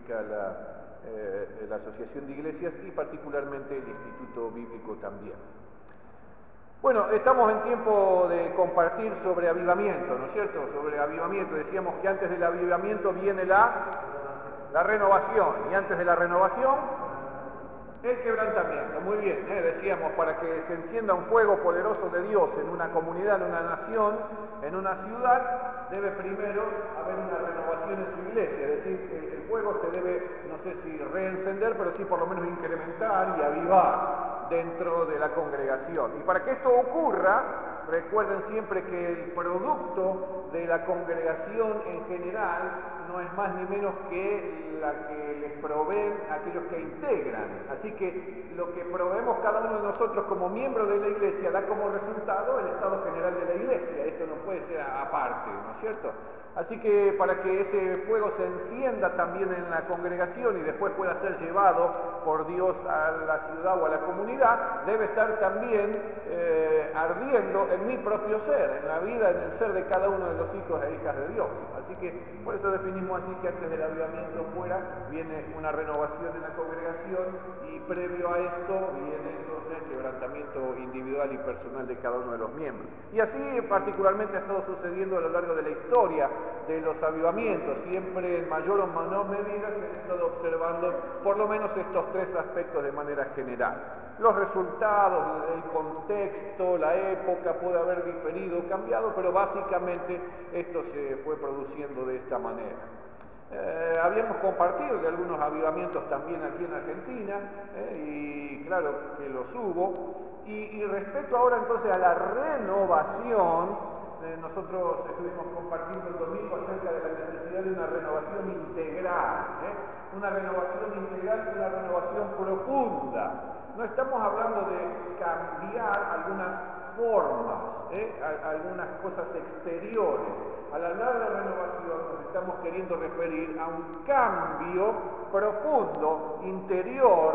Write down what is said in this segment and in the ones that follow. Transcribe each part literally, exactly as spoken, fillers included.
significa la, eh, la Asociación de Iglesias y particularmente el Instituto Bíblico también. Bueno, estamos en tiempo de compartir sobre avivamiento, ¿no es cierto? Sobre avivamiento. Decíamos que antes del avivamiento viene la, la renovación, y antes de la renovación, el quebrantamiento. Muy bien, ¿eh? Decíamos, para que se encienda un fuego poderoso de Dios en una comunidad, en una nación, en una ciudad, debe primero haber una renovación en su iglesia, es decir, el, el fuego se debe, no sé si reencender, pero sí por lo menos incrementar y avivar dentro de la congregación. Y para que esto ocurra, recuerden siempre que el producto de la congregación en general no es más ni menos que la que les proveen aquellos que integran. Así que lo que proveemos cada uno de nosotros como miembros de la iglesia da como resultado el estado general de la iglesia. Esto no puede ser aparte, ¿no es cierto? Así que para que ese fuego se encienda también en la congregación y después pueda ser llevado por Dios a la ciudad o a la comunidad, debe estar también eh, ardiendo en mi propio ser, en la vida, en el ser de cada uno de los hijos e hijas de Dios. Así que por eso definimos así que antes del avivamiento fuera viene una renovación en la congregación y previo a esto viene entonces el quebrantamiento individual y personal de cada uno de los miembros. Y así particularmente ha estado sucediendo a lo largo de la historia de los avivamientos, siempre en mayor o menor medida se han estado observando por lo menos estos tres aspectos de manera general. Los resultados, el contexto, la época puede haber diferido o cambiado, pero básicamente esto se fue produciendo de esta manera. Eh, habíamos compartido de algunos avivamientos también aquí en Argentina, eh, y claro que los hubo, y, y respecto ahora entonces a la renovación, Eh, nosotros estuvimos compartiendo el domingo acerca de la necesidad de una renovación integral, ¿eh? una renovación integral, una renovación profunda. No estamos hablando de cambiar algunas formas, ¿eh? algunas cosas exteriores. Al hablar de renovación nos estamos queriendo referir a un cambio profundo, interior,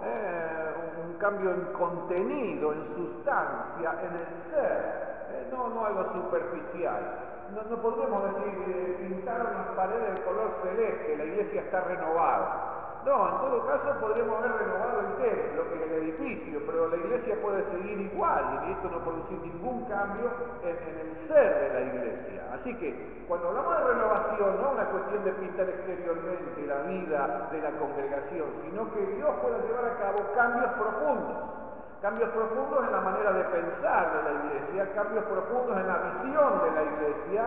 ¿eh? un cambio en contenido, en sustancia, en el ser. No, no algo superficial. No, no podríamos decir eh, pintar unas paredes de color celeste, la iglesia está renovada. No, en todo caso podríamos haber renovado el templo, que es el edificio, pero la iglesia puede seguir igual y esto no producir ningún cambio en, en el ser de la iglesia. Así que cuando hablamos de renovación, no es una cuestión de pintar exteriormente la vida de la congregación, sino que Dios pueda llevar a cabo cambios profundos. Cambios profundos en la manera de pensar de la iglesia, cambios profundos en la visión de la iglesia,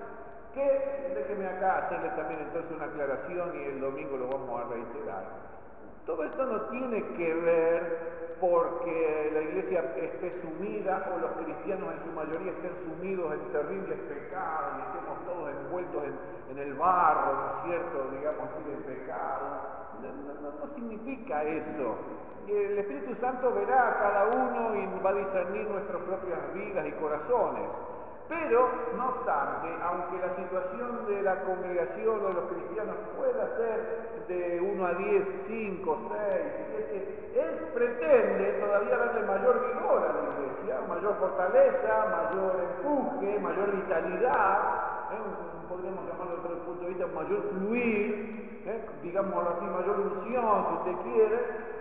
que, déjeme acá hacerles también entonces una aclaración y el domingo lo vamos a reiterar. Todo esto no tiene que ver porque la iglesia esté sumida o los cristianos en su mayoría estén sumidos en terribles pecados y estemos todos envueltos en, en el barro, ¿no es cierto?, digamos así, del pecado. No, no, no significa eso. El Espíritu Santo verá a cada uno y va a discernir nuestras propias vidas y corazones. Pero, no obstante, aunque la situación de la congregación o de los cristianos pueda ser de uno a diez, cinco, seis, siete, Él pretende todavía darle mayor vigor a la iglesia, mayor fortaleza, mayor empuje, mayor vitalidad, ¿eh? podríamos llamarlo desde el punto de vista mayor fluir, ¿eh? digámoslo así, mayor unción, si usted quiere,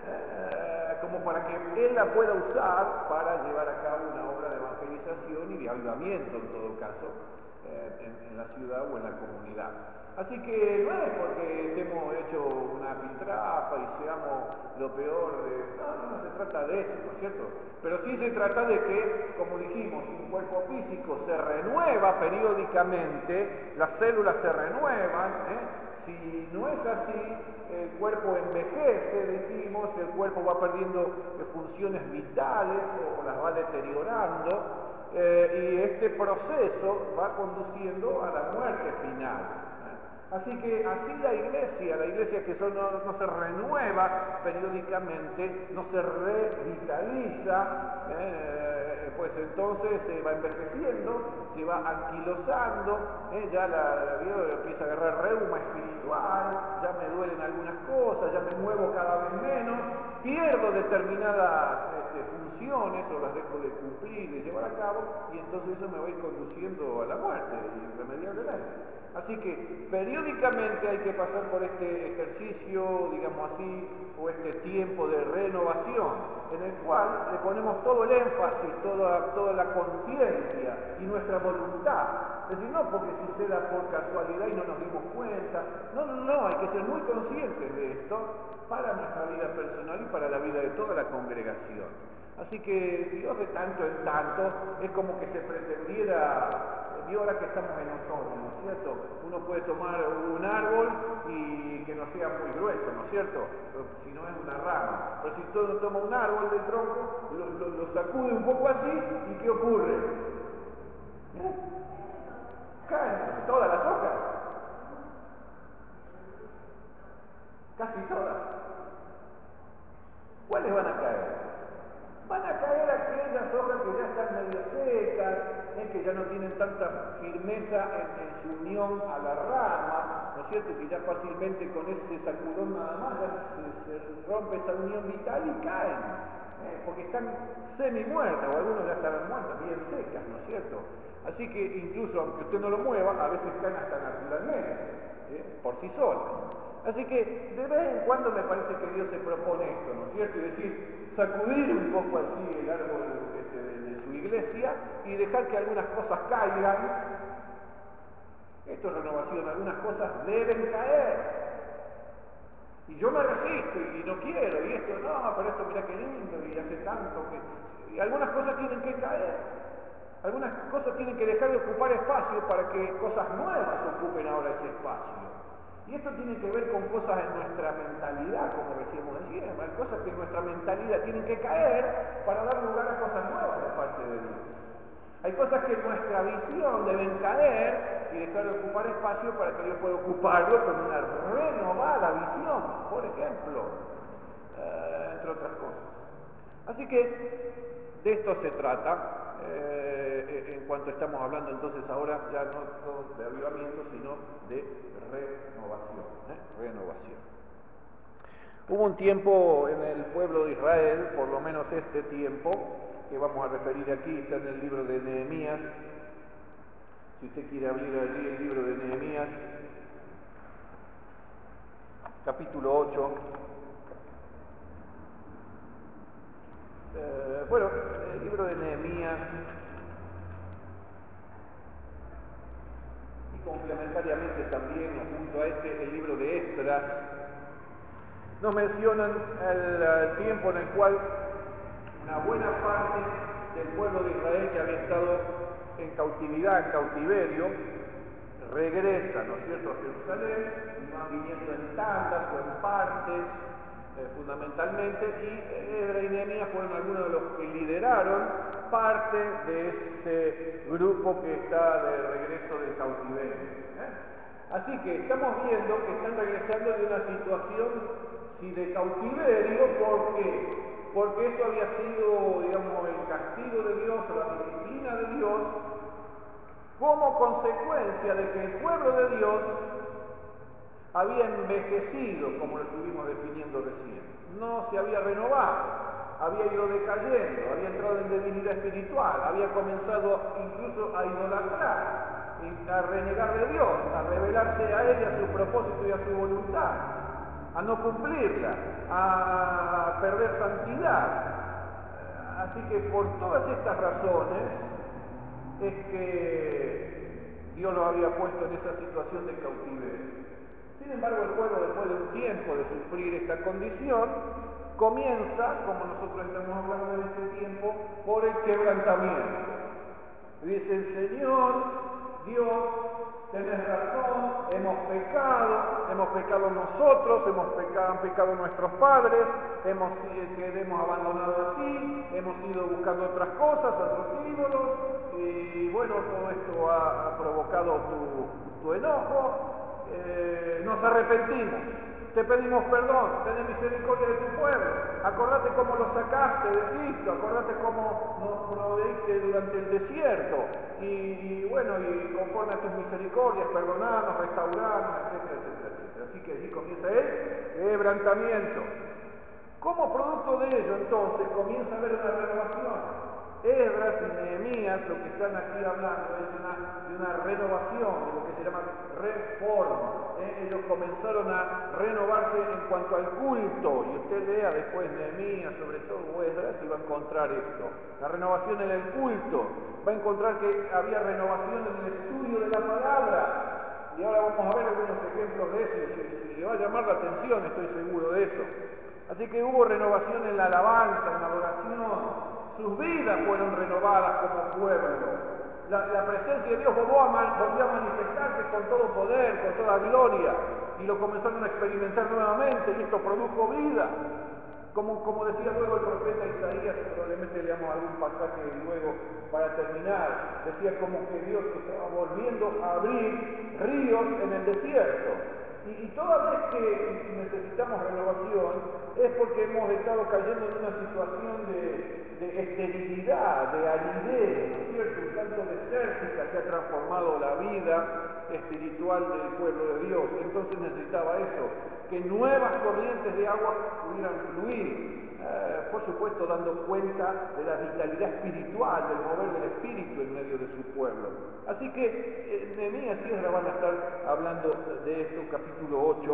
¿eh? como para que Él la pueda usar para llevar a cabo una obra de evangelización y de avivamiento en todo caso, eh, en, en la ciudad o en la comunidad. Así que no es porque hemos hecho una piltrafa y seamos lo peor de... No, no, no se trata de eso, ¿no es cierto? Pero sí se trata de que, como dijimos, un cuerpo físico se renueva periódicamente, las células se renuevan, ¿eh? Si no es así, el cuerpo envejece, decimos, el cuerpo va perdiendo eh, funciones vitales o las va deteriorando, eh, y este proceso va conduciendo a la muerte final. Así que así la iglesia, la iglesia que son, no, no se renueva periódicamente, no se revitaliza, eh, pues entonces se va envejeciendo, se va anquilosando, eh, ya la, la vida empieza a agarrar reuma espiritual, ya me duelen algunas cosas, ya me muevo cada vez menos, pierdo determinadas este, funciones o las dejo de cumplir, de llevar a cabo, y entonces eso me va a ir conduciendo a la muerte, irremediablemente. Así que periódicamente hay que pasar por este ejercicio, digamos así, o este tiempo de renovación, en el cual le ponemos todo el énfasis, toda, toda la conciencia y nuestra voluntad. Es decir, no porque suceda por casualidad y no nos dimos cuenta, no, no, no, hay que ser muy conscientes de esto para nuestra vida personal y para la vida de toda la congregación. Así que Dios de tanto en tanto es como que se pretendiera, y ahora que estamos en otoño, ¿no es cierto? Uno puede tomar un árbol y que no sea muy grueso, ¿no es cierto? Si no es una rama. Pero si uno toma un árbol del tronco, lo, lo, lo sacude un poco así, ¿y qué ocurre? ¿Eh? Caen todas las hojas. Casi todas. ¿Cuáles van a caer? Van a caer aquellas hojas que ya están medio secas, ¿eh? que ya no tienen tanta firmeza en, en su unión a la rama, ¿no es cierto? Que ya fácilmente con ese sacudón nada más ya se, se rompe esa unión vital y caen, ¿eh? porque están semi-muertas, o algunos ya estarán muertas, bien secas, ¿no es cierto? Así que incluso aunque usted no lo mueva, a veces caen hasta naturalmente, ¿eh? por sí solas. Así que de vez en cuando me parece que Dios se propone esto, ¿no es cierto? Y decir, sacudir un poco así el árbol este, de, de su iglesia y dejar que algunas cosas caigan. Esto es renovación, algunas cosas deben caer. Y yo me resisto y no quiero, y esto no, pero esto mira qué lindo, y hace tanto que... Y algunas cosas tienen que caer. Algunas cosas tienen que dejar de ocupar espacio para que cosas nuevas ocupen ahora ese espacio. Y esto tiene que ver con cosas en nuestra mentalidad, como decíamos ayer, hay cosas que en nuestra mentalidad tienen que caer para dar lugar a cosas nuevas de parte de Dios. Hay cosas que en nuestra visión deben caer y dejar de ocupar espacio para que Dios pueda ocuparlo con una renovada visión, por ejemplo, eh, entre otras cosas. Así que de esto se trata. Eh, en cuanto estamos hablando entonces ahora ya no de avivamiento sino de renovación, ¿eh? renovación. Hubo un tiempo en el pueblo de Israel, por lo menos este tiempo que vamos a referir aquí, está en el libro de Nehemías. Si usted quiere abrir allí el libro de Nehemías, capítulo ocho. Eh, bueno, el libro de Nehemías y complementariamente también, junto a este, el libro de Esdras, nos mencionan el, el tiempo en el cual una buena parte del pueblo de Israel que había estado en cautividad, en cautiverio, regresa, ¿no es cierto?, a Jerusalén, y van viniendo en tandas o en partes, Eh, fundamentalmente, y Esdras y Nehemías fueron algunos de los que lideraron parte de ese grupo que está de regreso del cautiverio. ¿eh? Así que estamos viendo que están regresando de una situación, sí, de cautiverio. ¿Por qué? Porque eso había sido, digamos, el castigo de Dios, o la disciplina de Dios, como consecuencia de que el pueblo de Dios había envejecido, como lo estuvimos definiendo recién, no se había renovado, había ido decayendo, había entrado en debilidad espiritual, había comenzado incluso a idolatrar, a renegar de Dios, a rebelarse a Él y a su propósito y a su voluntad, a no cumplirla, a perder santidad. Así que por todas estas razones es que Dios los había puesto en esa situación de cautiverio. Sin embargo, el pueblo, después de un tiempo de sufrir esta condición, comienza, como nosotros estamos hablando en este tiempo, por el quebrantamiento. Dice el Señor, Dios, tenés razón, hemos pecado, hemos pecado nosotros, hemos pecado, han pecado nuestros padres, hemos, que hemos abandonado a ti, hemos ido buscando otras cosas, otros ídolos, y bueno, todo esto ha, ha provocado tu, tu enojo. Eh, nos arrepentimos, te pedimos perdón, ten misericordia de tu pueblo, acordate cómo lo sacaste de Egipto, acordate cómo nos proveíste durante el desierto, y, y bueno, y conforme a tus misericordias, perdonanos, restauranos, etcétera, etcétera, etcétera. Así que allí comienza el quebrantamiento. Como producto de ello, entonces, comienza a haber una renovación. Esdras y Nehemías, lo que están aquí hablando es una, de una renovación, de lo que se llama reforma. ¿eh? Ellos comenzaron a renovarse en cuanto al culto, y usted lea después Nehemías, sobre todo Esdras, y va a encontrar esto. La renovación en el culto, va a encontrar que había renovación en el estudio de la palabra, y ahora vamos a ver algunos ejemplos de eso, y le va a llamar la atención, estoy seguro de eso. Así que hubo renovación en la alabanza, en la adoración. Sus vidas fueron renovadas como pueblo. La, la presencia de Dios volvió a, volvió a manifestarse con todo poder, con toda gloria, y lo comenzaron a experimentar nuevamente, y esto produjo vida. Como, como decía luego el profeta Isaías, probablemente leamos algún pasaje luego para terminar, decía como que Dios estaba volviendo a abrir ríos en el desierto. Y, y toda vez que necesitamos renovación es porque hemos estado cayendo en una situación de, de esterilidad, de aridez, ¿no es cierto? Un tanto desértica que ha transformado la vida espiritual del pueblo de Dios. Entonces necesitaba eso, que nuevas corrientes de agua pudieran fluir, eh, por supuesto dando cuenta de la vitalidad espiritual, del mover del espíritu en medio de su pueblo. Así que eh, Nehemías y Esdras van a estar hablando de esto, capítulo ocho.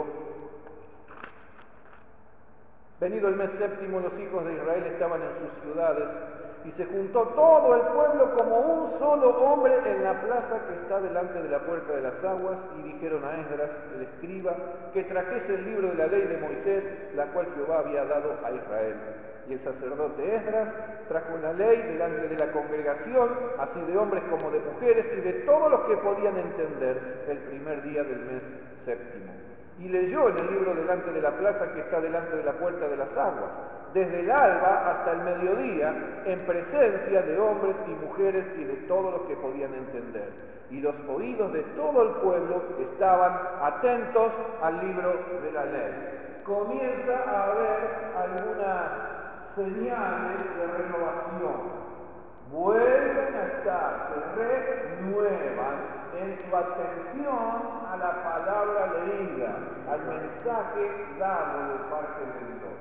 Venido el mes séptimo, los hijos de Israel estaban en sus ciudades, y se juntó todo el pueblo como un solo hombre en la plaza que está delante de la puerta de las aguas, y dijeron a Esdras, el escriba, que trajese el libro de la ley de Moisés, la cual Jehová había dado a Israel. Y el sacerdote Esdras trajo una ley delante de la congregación, así de hombres como de mujeres, y de todos los que podían entender, el primer día del mes séptimo. Y leyó en el libro delante de la plaza que está delante de la puerta de las aguas, desde el alba hasta el mediodía, en presencia de hombres y mujeres y de todos los que podían entender. Y los oídos de todo el pueblo estaban atentos al libro de la ley. Comienza a haber algunas señales de renovación. Vuelven a estar, se renuevan en su atención a la palabra leída, al mensaje dado de parte de Dios.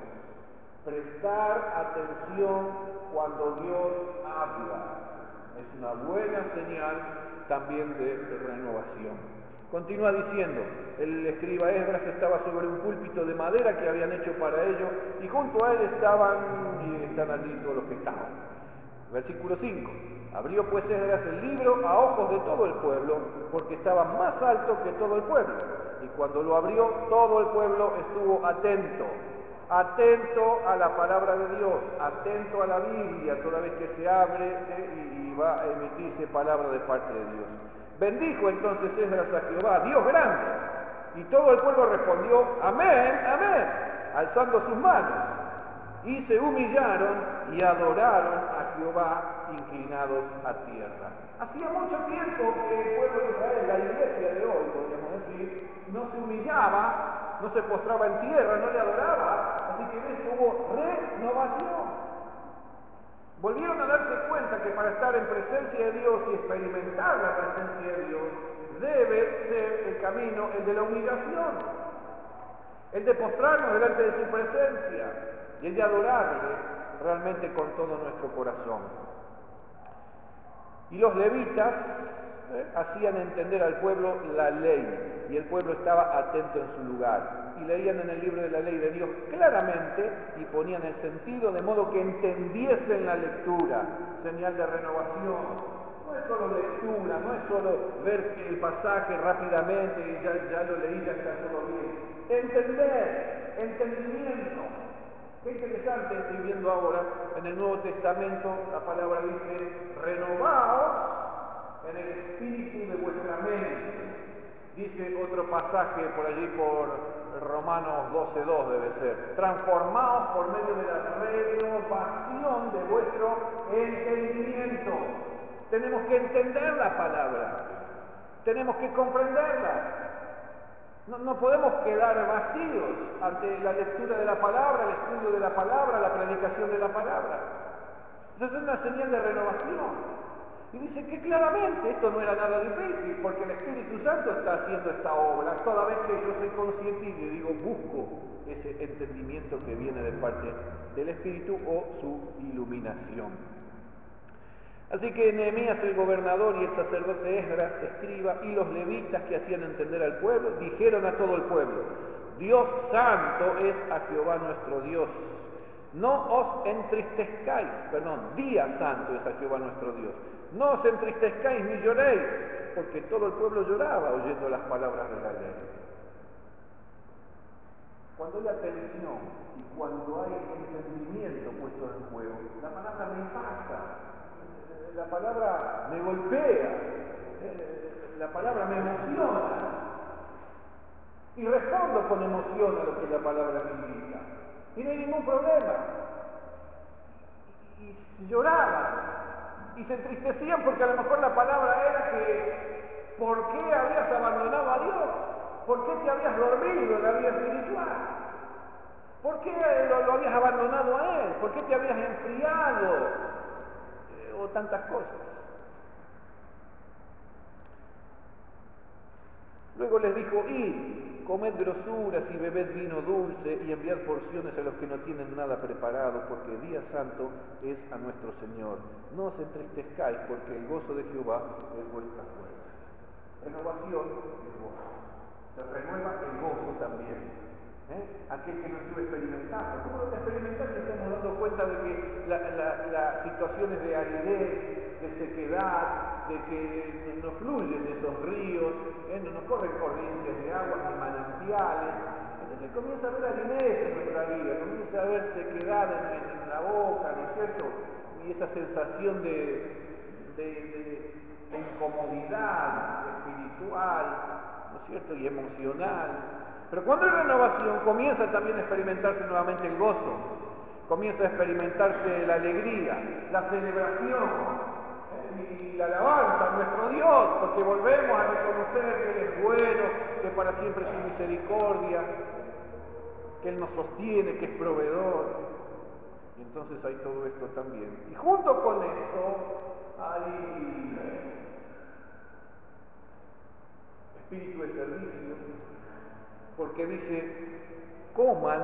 Prestar atención cuando Dios habla es una buena señal también de renovación. Continúa diciendo, el escriba Esdras estaba sobre un púlpito de madera que habían hecho para ello, y junto a él estaban, y están allí todos los que estaban. Versículo cinco. Abrió pues Esdras el libro a ojos de todo el pueblo, porque estaba más alto que todo el pueblo. Y cuando lo abrió, todo el pueblo estuvo atento, atento a la palabra de Dios, atento a la Biblia, toda vez que se abre eh, y, y va a emitirse palabra de parte de Dios. Bendijo entonces Esdras a Jehová, Dios grande, y todo el pueblo respondió, amén, amén, alzando sus manos. Y se humillaron y adoraron a Jehová inclinados a tierra. Hacía mucho tiempo que el pueblo de Israel, la iglesia de hoy, podríamos decir, no se humillaba, no se postraba en tierra, no le adoraba. Así que en eso hubo renovación. Volvieron a darse cuenta que para estar en presencia de Dios y experimentar la presencia de Dios, debe ser el camino, el de la humillación, el de postrarnos delante de su presencia, y el de adorarle realmente con todo nuestro corazón. Y los levitas ¿eh? hacían entender al pueblo la ley, y el pueblo estaba atento en su lugar, y leían en el libro de la ley de Dios claramente y ponían el sentido de modo que entendiesen la lectura, señal de renovación. No es solo lectura, no es solo ver el pasaje rápidamente y ya, ya lo leí, ya está todo bien. Entender, entendimiento. Qué interesante, estoy viendo ahora en el Nuevo Testamento, la palabra dice, renovaos en el espíritu de vuestra mente. Dice otro pasaje por allí por Romanos doce dos debe ser, transformaos por medio de la renovación de vuestro entendimiento. Tenemos que entender la palabra, tenemos que comprenderla. No, no podemos quedar vacíos ante la lectura de la palabra, el estudio de la palabra, la predicación de la palabra. Eso es una señal de renovación. Y dice que claramente esto no era nada difícil, porque el Espíritu Santo está haciendo esta obra toda vez que yo soy consciente y le digo, busco ese entendimiento que viene de parte del Espíritu o su iluminación. Así que Nehemías el gobernador y el sacerdote Esdras, escriba, y los levitas que hacían entender al pueblo, dijeron a todo el pueblo, Dios santo es a Jehová nuestro Dios. No os entristezcáis, perdón, día santo es a Jehová nuestro Dios. No os entristezcáis ni lloréis, porque todo el pueblo lloraba oyendo las palabras de la ley. Cuando hay atención y cuando hay entendimiento puesto en juego, la palabra me impacta, la palabra me golpea, la palabra me emociona y respondo con emoción a lo que la palabra me invita. Y no hay ningún problema. Y, y lloraban y se entristecían porque a lo mejor la palabra era que ¿por qué habías abandonado a Dios? ¿Por qué te habías dormido en la vida espiritual? ¿Por qué lo, lo habías abandonado a Él? ¿Por qué te habías enfriado? Eh, o tantas cosas. Luego les dijo, id, comed grosuras y bebed vino dulce y enviad porciones a los que no tienen nada preparado, porque día santo es a nuestro Señor. No os entristezcáis, porque el gozo de Jehová es vuestra fuerza. Renovación es gozo. Se renueva el gozo también. ¿Eh? Aquel que no estuvo experimentando. ¿Cómo no te experimentas? Nos estamos dando cuenta de que las la, la situaciones de aridez, de sequedad, de que no fluyen esos ríos, ¿eh? no nos corren corrientes de agua ni manantiales. Entonces comienza a haber aridez en nuestra vida, comienza a haber sequedad en, en la boca, ¿no es cierto? Y esa sensación de, de, de, de incomodidad espiritual, ¿no es cierto? Y emocional. Pero cuando hay renovación, comienza también a experimentarse nuevamente el gozo, comienza a experimentarse la alegría, la celebración ¿eh? y la alabanza a nuestro Dios, porque volvemos a reconocer que Él es bueno, que para siempre es su misericordia, que Él nos sostiene, que es proveedor. Y entonces hay todo esto también. Y junto con esto hay espíritu de servicio, porque dice, coman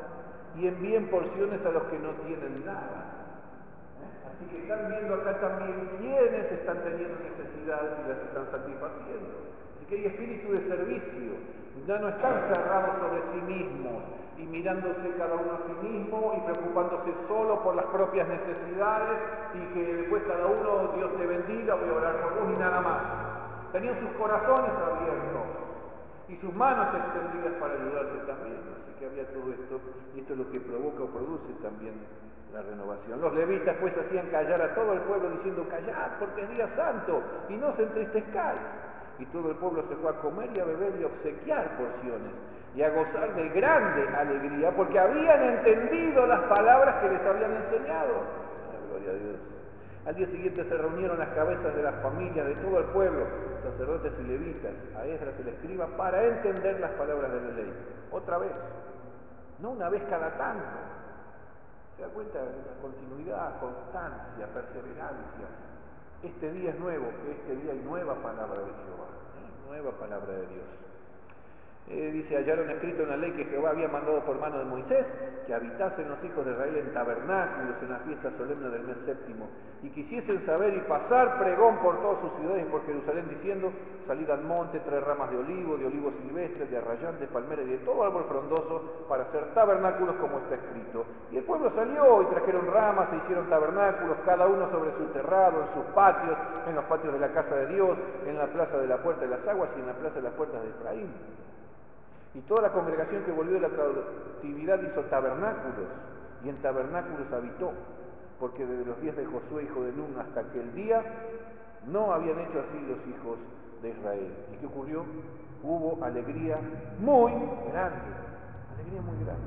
y envíen porciones a los que no tienen nada. ¿Eh? Así que están viendo acá también quiénes están teniendo necesidades y las están satisfaciendo. Así que hay espíritu de servicio, ya no están cerrados sobre sí mismos y mirándose cada uno a sí mismo y preocupándose solo por las propias necesidades y que después cada uno, Dios te bendiga, voy a orar por vos y nada más. Tenían sus corazones abiertos y sus manos extendidas para ayudarse también. Así que había todo esto, y esto es lo que provoca o produce también la renovación. Los levitas pues hacían callar a todo el pueblo diciendo, callad porque es día santo y no se entristezcáis. Y todo el pueblo se fue a comer y a beber y a obsequiar porciones y a gozar de grande alegría porque habían entendido las palabras que les habían enseñado. Oh, gloria a Dios. Al día siguiente se reunieron las cabezas de las familias de todo el pueblo, sacerdotes y levitas, a Esdras el escriba, para entender las palabras de la ley. Otra vez, no una vez cada tanto. ¿Se da cuenta? Una continuidad, constancia, perseverancia. Este día es nuevo, este día hay nueva palabra de Jehová, ¿eh? Nueva palabra de Dios. Eh, dice, hallaron escrito en la ley que Jehová había mandado por mano de Moisés, que habitasen los hijos de Israel en tabernáculos en la fiesta solemne del mes séptimo, y quisiesen saber y pasar pregón por todas sus ciudades y por Jerusalén, diciendo, salid al monte, traed ramas de olivo, de olivo silvestre, de arrayán, de palmera y de todo árbol frondoso, para hacer tabernáculos como está escrito. Y el pueblo salió y trajeron ramas e hicieron tabernáculos, cada uno sobre su terrado, en sus patios, en los patios de la casa de Dios, en la plaza de la puerta de las aguas y en la plaza de las puertas de Efraín. Y toda la congregación que volvió de la cautividad hizo tabernáculos, y en tabernáculos habitó, porque desde los días de Josué, hijo de Nun, hasta aquel día, no habían hecho así los hijos de Israel. ¿Y qué ocurrió? Hubo alegría muy grande, alegría muy grande.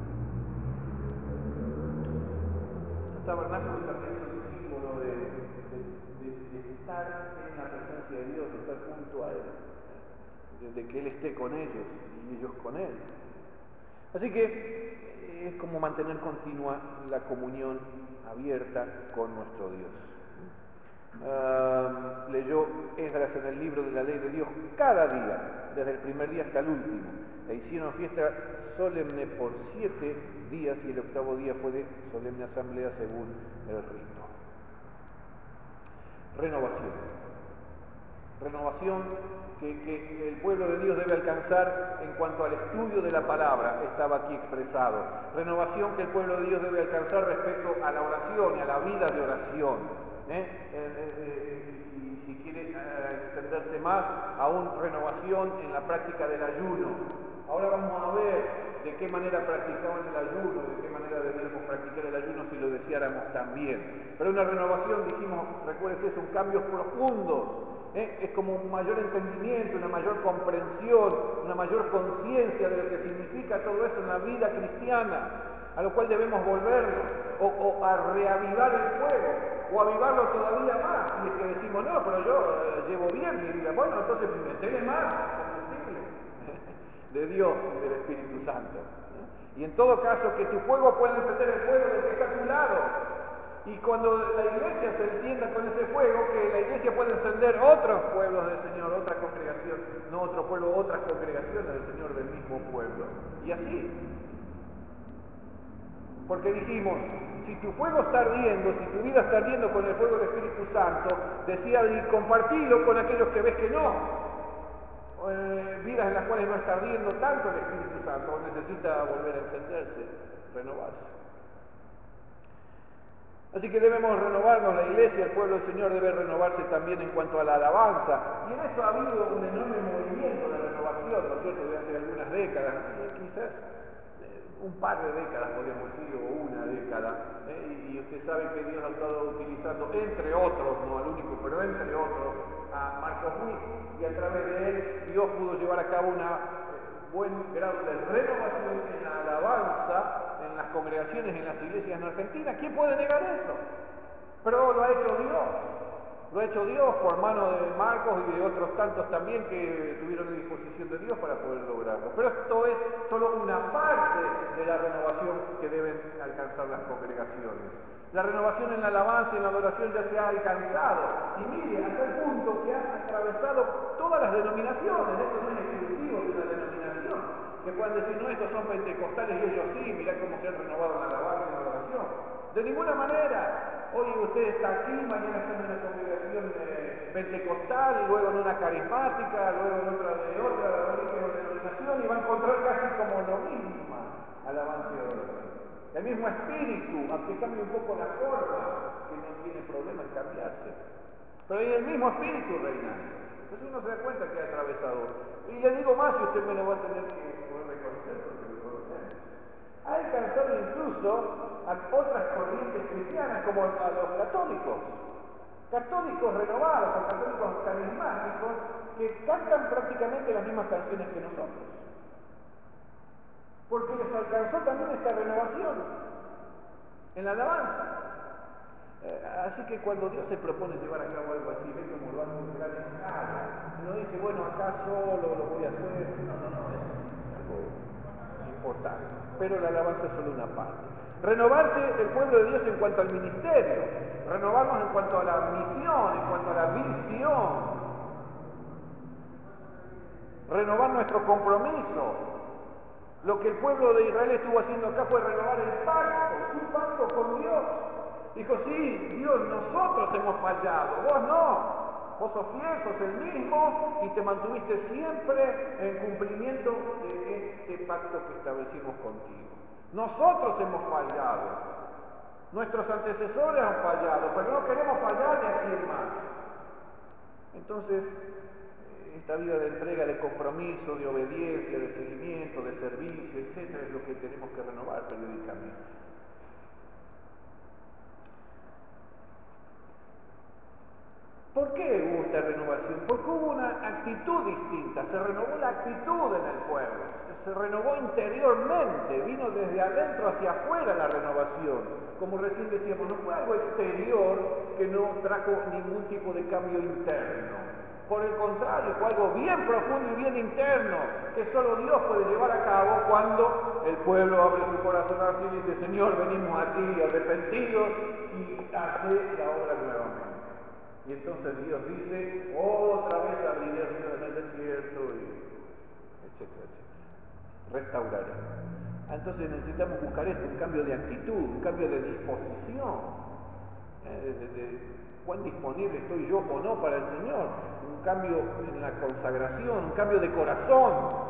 Los tabernáculos también son un símbolo de, de, de, de estar en la presencia de Dios, de estar junto a Él, de que Él esté con ellos y ellos con Él. Así que es como mantener continua la comunión abierta con nuestro Dios. uh, leyó Esdras en el libro de la ley de Dios cada día, desde el primer día hasta el último, e hicieron fiesta solemne por siete días y el octavo día fue de solemne asamblea según el rito. Renovación. Renovación que, que el pueblo de Dios debe alcanzar en cuanto al estudio de la palabra, estaba aquí expresado. Renovación que el pueblo de Dios debe alcanzar respecto a la oración y a la vida de oración. ¿eh? Eh, eh, y si quiere eh, extenderse más, aún renovación en la práctica del ayuno. Ahora vamos a ver de qué manera practicaban el ayuno, de qué manera debemos practicar el ayuno si lo deseáramos también. Pero una renovación, dijimos, recuérdese, son cambios profundos. ¿Eh? Es como un mayor entendimiento, una mayor comprensión, una mayor conciencia de lo que significa todo eso en la vida cristiana, a lo cual debemos volvernos, o, o a reavivar el fuego, o avivarlo todavía más. Y es que decimos, no, pero yo eh, llevo bien mi vida. Bueno, entonces metele más combustible de Dios y del Espíritu Santo. ¿eh? Y en todo caso, que tu fuego pueda encender el fuego del que está a tu lado. Y cuando la iglesia se encienda con ese fuego, que la iglesia pueda encender otros pueblos del Señor, otra congregación, no otro pueblo, otras congregaciones del Señor del mismo pueblo. Y así. Porque dijimos, si tu fuego está ardiendo, si tu vida está ardiendo con el fuego del Espíritu Santo, decía, y compartilo con aquellos que ves que no. Eh, vidas en las cuales no está ardiendo tanto el Espíritu Santo, o necesita volver a encenderse, renovarse. Así que debemos renovarnos, la iglesia, el pueblo del Señor debe renovarse también en cuanto a la alabanza. Y en esto ha habido un enorme movimiento de renovación, ¿no es cierto?, durante algunas décadas, quizás eh, un par de décadas podríamos decir, o una década. ¿eh? Y usted sabe que Dios ha estado utilizando, entre otros, no al único, pero entre otros, a Marcos Witt, y a través de él Dios pudo llevar a cabo una buen grado de renovación en la alabanza en las congregaciones, en las iglesias en Argentina. ¿Quién puede negar eso? Pero lo ha hecho Dios, lo ha hecho Dios por mano de Marcos y de otros tantos también que tuvieron la disposición de Dios para poder lograrlo. Pero esto es solo una parte de la renovación que deben alcanzar las congregaciones. La renovación en la alabanza y en la adoración ya se ha alcanzado, y mire, hasta el punto que ha atravesado todas las denominaciones. Esto no es exclusivo de una denominación, que puedan decir, no, estos son pentecostales y ellos sí, mirá cómo se han renovado en la alabanza y en la adoración. De ninguna manera. Hoy usted está aquí, mañana está en una congregación eh, pentecostal, luego en una carismática, luego en otra de otra religión o denominación, y va a encontrar casi como lo mismo, alabanza y adoración. El mismo espíritu, aunque cambie un poco la forma, que no tiene problema en cambiarse. Pero hay el mismo espíritu reinando. Entonces uno se da cuenta que ha atravesado. Y le digo más, y usted me lo va a tener que poder reconocer, porque lo conocemos. Ha alcanzado incluso a otras corrientes cristianas, como a los católicos. Católicos renovados, o católicos carismáticos, que cantan prácticamente las mismas canciones que nosotros. Porque les alcanzó también esta renovación en la alabanza. Eh, así que cuando Dios se propone llevar a cabo algo así, ve como lo hace en gran escala. No dice, bueno, acá solo lo voy a hacer. No, no, no, es algo importante. Pero la alabanza es solo una parte. Renovarse el pueblo de Dios en cuanto al ministerio. Renovarnos en cuanto a la misión, en cuanto a la visión. Renovar nuestro compromiso. Lo que el pueblo de Israel estuvo haciendo acá fue renovar el pacto, su pacto con Dios. Dijo, sí, Dios, nosotros hemos fallado, vos no. Vos sos fiel, sos el mismo y te mantuviste siempre en cumplimiento de este pacto que establecimos contigo. Nosotros hemos fallado. Nuestros antecesores han fallado, pero no queremos fallar de aquí en más. Entonces, esta vida de entrega, de compromiso, de obediencia, de seguimiento, de servicio, etcétera, es lo que tenemos que renovar periódicamente. ¿Por qué hubo esta renovación? Porque hubo una actitud distinta, se renovó la actitud en el pueblo, se renovó interiormente, vino desde adentro hacia afuera la renovación. Como recién decíamos, no fue algo exterior que no trajo ningún tipo de cambio interno. Por el contrario, fue algo bien profundo y bien interno, que solo Dios puede llevar a cabo cuando el pueblo abre su corazón así y dice, Señor, venimos a ti arrepentidos y hace la obra nuevamente. Y entonces Dios dice, otra vez abriré ríos en el desierto, y etcétera, etcétera. Restauraré. Entonces necesitamos buscar esto, un cambio de actitud, un cambio de disposición, ¿eh? de, de, de cuán disponible estoy yo o no para el Señor, un cambio en la consagración, un cambio de corazón,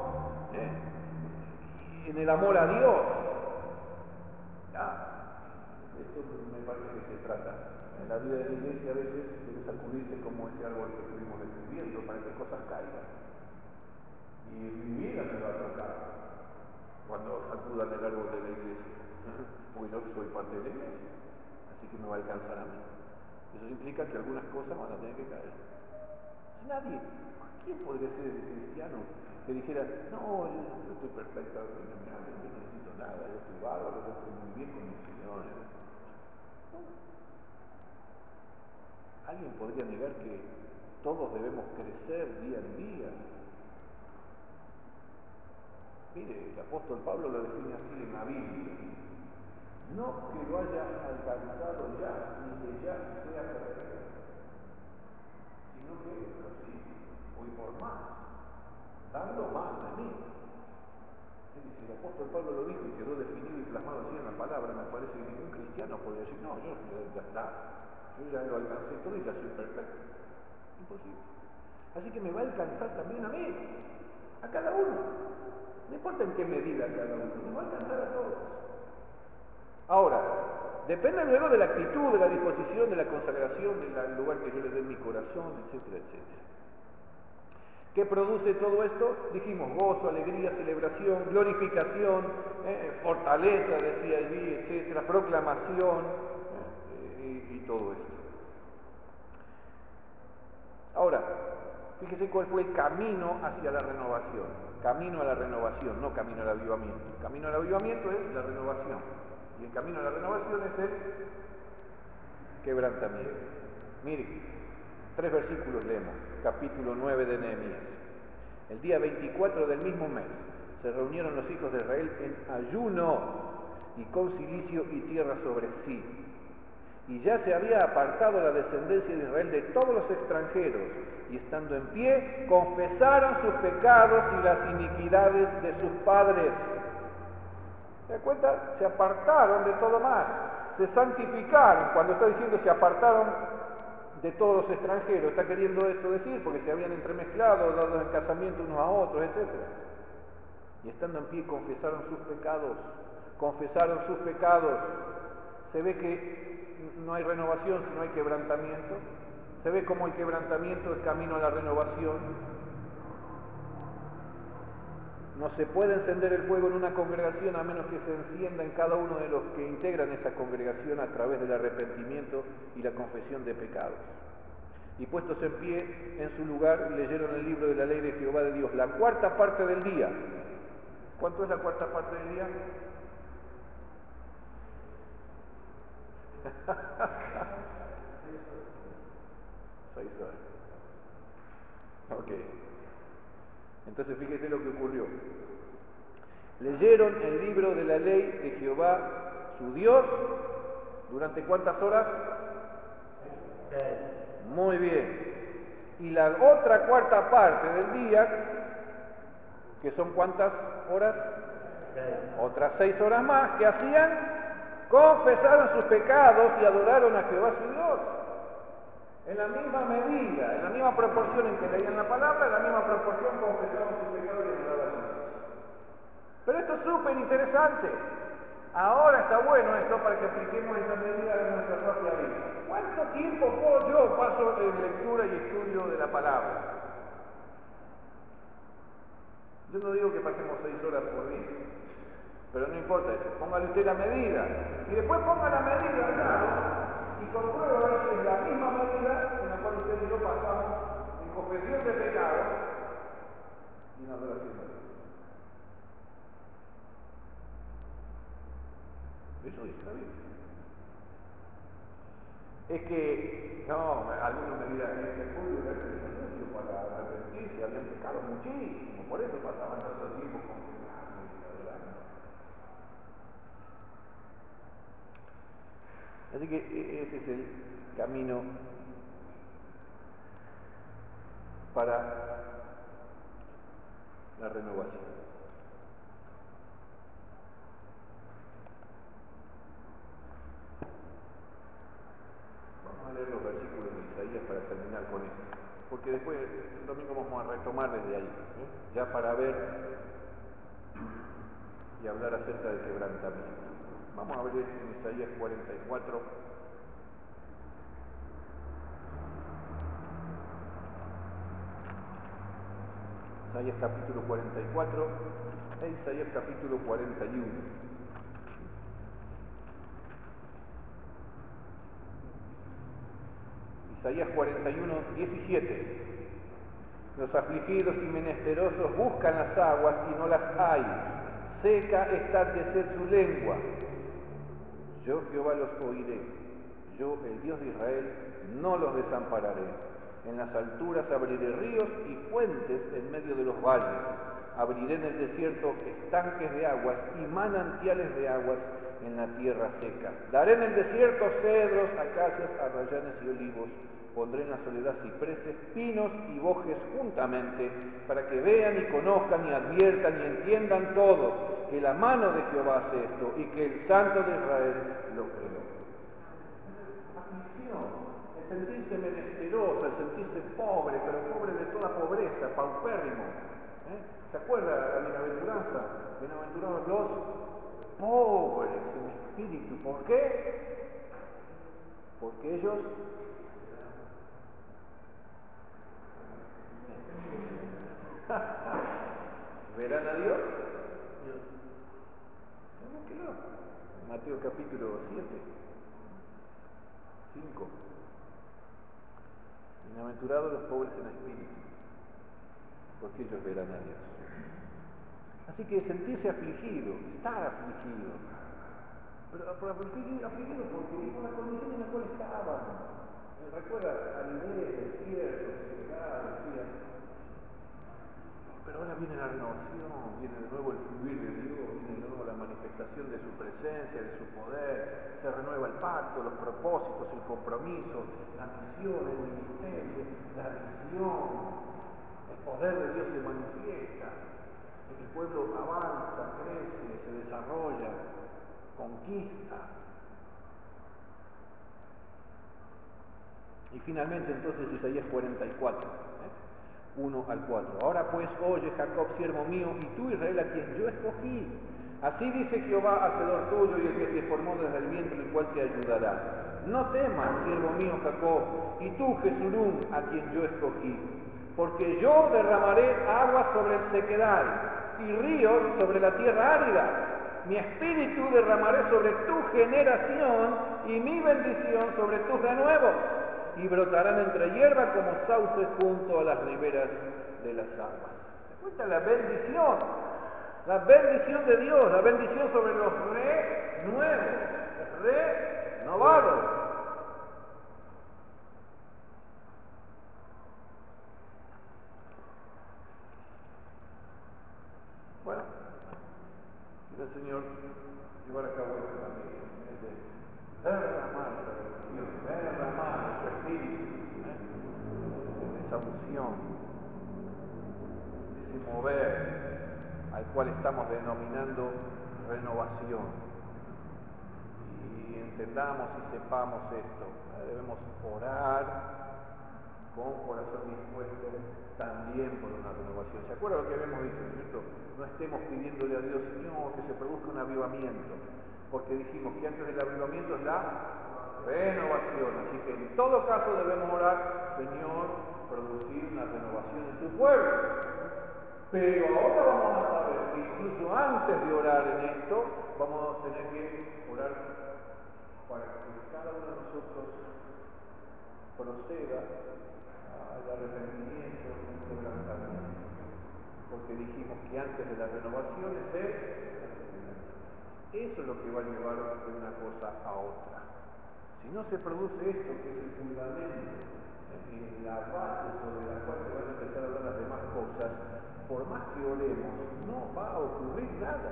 ¿eh? en el amor a Dios. Ah, esto me parece que se trata. En la vida de la iglesia a veces debe sacudirse como ese árbol que estuvimos describiendo para que cosas caigan. Y mi vida me va a tocar cuando sacudan el árbol de la iglesia, porque yo soy parte de la iglesia, así que me va a alcanzar a mí. Eso implica que algunas cosas van a tener que caer. Nadie, ¿quién podría ser el cristiano que dijera, no, yo, yo estoy perfecto, yo no necesito nada, yo estoy bárbaro, yo estoy muy bien con mi Señor? ¿Alguien podría negar que todos debemos crecer día en día? Mire, el apóstol Pablo lo define así en la Biblia. No que lo haya alcanzado ya, ni que ya sea perfecto, sino que así, voy por más, dando más de mí. Si el apóstol Pablo lo dijo y quedó definido y plasmado así en la palabra, me parece que ningún cristiano podría decir, no, yo ya está, yo ya lo alcancé todo y ya soy perfecto. Imposible. Así que me va a alcanzar también a mí, a cada uno. No importa en qué medida cada uno, me va a alcanzar a todos. Ahora, depende luego de la actitud, de la disposición, de la consagración, del lugar que yo le dé en mi corazón, etcétera, etcétera. ¿Qué produce todo esto? Dijimos gozo, alegría, celebración, glorificación, eh, fortaleza, decía allí, etcétera, proclamación, eh, y, y todo esto. Ahora, fíjese cuál fue el camino hacia la renovación. Camino a la renovación, no camino al avivamiento. El camino al avivamiento es la renovación. Y el camino a la renovación es el quebrantamiento. Miren, tres versículos leemos, capítulo nueve de Nehemías. El día veinticuatro del mismo mes se reunieron los hijos de Israel en ayuno y con cilicio y tierra sobre sí. Y ya se había apartado la descendencia de Israel de todos los extranjeros, y estando en pie, confesaron sus pecados y las iniquidades de sus padres. ¿Se da cuenta? Se apartaron de todo mal, se santificaron. Cuando está diciendo se apartaron de todos los extranjeros, está queriendo esto decir, porque se habían entremezclado, dado en casamiento unos a otros, etcétera. Y estando en pie, confesaron sus pecados, confesaron sus pecados. Se ve que no hay renovación si no hay quebrantamiento. Se ve como el quebrantamiento es camino a la renovación. No se puede encender el fuego en una congregación a menos que se encienda en cada uno de los que integran esa congregación a través del arrepentimiento y la confesión de pecados. Y puestos en pie en su lugar, leyeron el libro de la ley de Jehová de Dios, la cuarta parte del día. ¿Cuánto es la cuarta parte del día? Seis horas. Ok. Entonces fíjese lo que ocurrió. Leyeron el libro de la ley de Jehová, su Dios, ¿durante cuántas horas? Muy bien. Y la otra cuarta parte del día, que son ¿cuántas horas? Otras seis horas más, ¿qué hacían? Confesaron sus pecados y adoraron a Jehová su Dios. En la misma medida, en la misma proporción en que leían la palabra, en la misma proporción confesaron sus pecados y adoraron a Dios. Pero esto es súper interesante. Ahora está bueno esto para que apliquemos esta medida en nuestra propia vida. ¿Cuánto tiempo puedo yo paso en lectura y estudio de la palabra? Yo no digo que pasemos seis horas por día, pero no importa eso. Póngale usted la medida y después ponga la medida al lado y compruebe a ver si es la misma medida en la cual usted y yo pasamos en confesión de pecado y en adoración de Dios. Eso dice la Biblia. Es que, no, algunos me dirán, es que el pueblo era el para arrepentirse, habían pecado muchísimo, por eso pasaban tanto tiempo confesando y adorando. Así que ese es el camino para la renovación. Vamos a leer los versículos de Isaías para terminar con esto, porque después el domingo vamos a retomar desde ahí, ¿eh? Ya para ver y hablar acerca del quebrantamiento. Vamos a ver en Isaías cuarenta y cuatro. Isaías capítulo cuarenta y cuatro e Isaías capítulo cuarenta y uno. Isaías cuarenta y uno, diecisiete. Los afligidos y menesterosos buscan las aguas y no las hay. Seca está de sed su lengua. Yo Jehová los oiré. Yo, el Dios de Israel, no los desampararé. En las alturas abriré ríos y fuentes en medio de los valles. Abriré en el desierto estanques de aguas y manantiales de aguas en la tierra seca. Daré en el desierto cedros, acacias, arrayanes y olivos. Pondré en la soledad cipreses, pinos y bojes juntamente, para que vean y conozcan y adviertan y entiendan todos que la mano de Jehová hace esto y que el Santo de Israel lo creó. Aflicción. El sentirse menesteroso, el sentirse pobre, pero pobre de toda pobreza, paupérrimo. ¿Eh? ¿Se acuerda la bienaventuranza? Bienaventurados los pobres en espíritu. ¿Por qué? Porque ellos verán a Dios. Mateo capítulo siete, cinco. Bienaventurados los pobres en espíritu, porque ellos verán a Dios. Así que sentirse afligido, estar afligido, pero, pero afligido, afligido porque por la condición en la cual estaban. Recuerda, aridez, desierto, sequedad, decía. Pero ahora viene la renovación, viene de nuevo el fluir de Dios, viene de nuevo la manifestación de su presencia, de su poder, se renueva el pacto, los propósitos, el compromiso, la misión, el ministerio, la visión, el poder de Dios se manifiesta, el pueblo avanza, crece, se desarrolla, conquista. Y finalmente entonces Isaías cuarenta y cuatro. ¿eh? uno al cuatro. Ahora pues, oye Jacob, siervo mío, y tú Israel, a quien yo escogí. Así dice Jehová, hacedor tuyo, y el que te formó desde el vientre, el cual te ayudará. No temas, siervo mío Jacob, y tú Jesurún, a quien yo escogí. Porque yo derramaré agua sobre el sequedal, y ríos sobre la tierra árida. Mi espíritu derramaré sobre tu generación, y mi bendición sobre tus renuevos. Y brotarán entre hierba como sauces junto a las riberas de las aguas. ¿Se cuenta la bendición? La bendición de Dios, la bendición sobre los renuevos, renovados. Bueno, quiere el Señor llevar a cabo esto también, es de derramar Dios, derramar su espíritu, ¿eh? Esa unción, ese mover al cual estamos denominando renovación. Y entendamos y sepamos esto, ¿eh? Debemos orar con corazón dispuesto también por una renovación. ¿Se acuerdan lo que habíamos dicho, cierto? No estemos pidiéndole a Dios, Señor, que se produzca un avivamiento, porque dijimos que antes del avivamiento es la renovación. Así que en todo caso debemos orar, Señor, producir una renovación en tu pueblo. Pero ahora vamos a saber que incluso antes de orar en esto, vamos a tener que orar para que cada uno de nosotros proceda al arrepentimiento y al quebrantamiento. Porque dijimos que antes de la renovación es el eso es lo que va a llevar de una cosa a otra. Si no se produce esto, que es el fundamento, eh, la base sobre la cual se van a empezar a dar las demás cosas, por más que oremos, no va a ocurrir nada.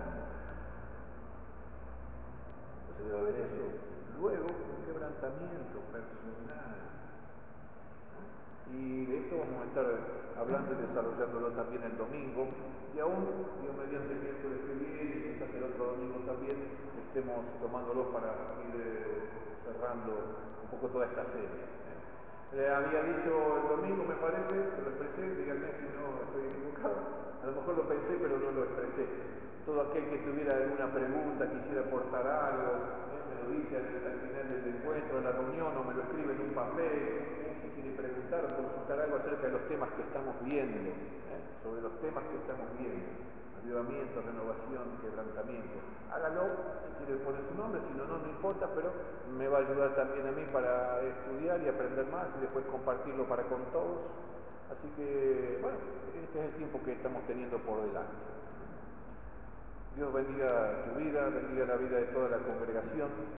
Entonces debe haber eso. Luego, un quebrantamiento personal. ¿No? Y de esto vamos a estar hablando y desarrollándolo también el domingo, y aún, Dios mediante el miércoles que viene, y quizás el otro domingo también, estemos tomándolo para ir eh, cerrando un poco toda esta serie. ¿eh? Le había dicho el domingo, me parece, que lo expresé, díganme si no estoy equivocado, a lo mejor lo pensé pero no lo expresé. Todo aquel que tuviera alguna pregunta, quisiera aportar algo, ¿eh? me lo dice al, al final del encuentro, de la reunión, o me lo escribe en un papel, ¿eh? si quiere preguntar o consultar algo acerca de los temas que estamos viendo, ¿eh? sobre los temas que estamos viendo, avivamiento, renovación, quebrantamiento. Hágalo, si quiere poner su nombre, si no, no, no importa, pero me va a ayudar también a mí para estudiar y aprender más y después compartirlo para con todos. Así que, bueno, este es el tiempo que estamos teniendo por delante. Dios bendiga tu vida, bendiga la vida de toda la congregación.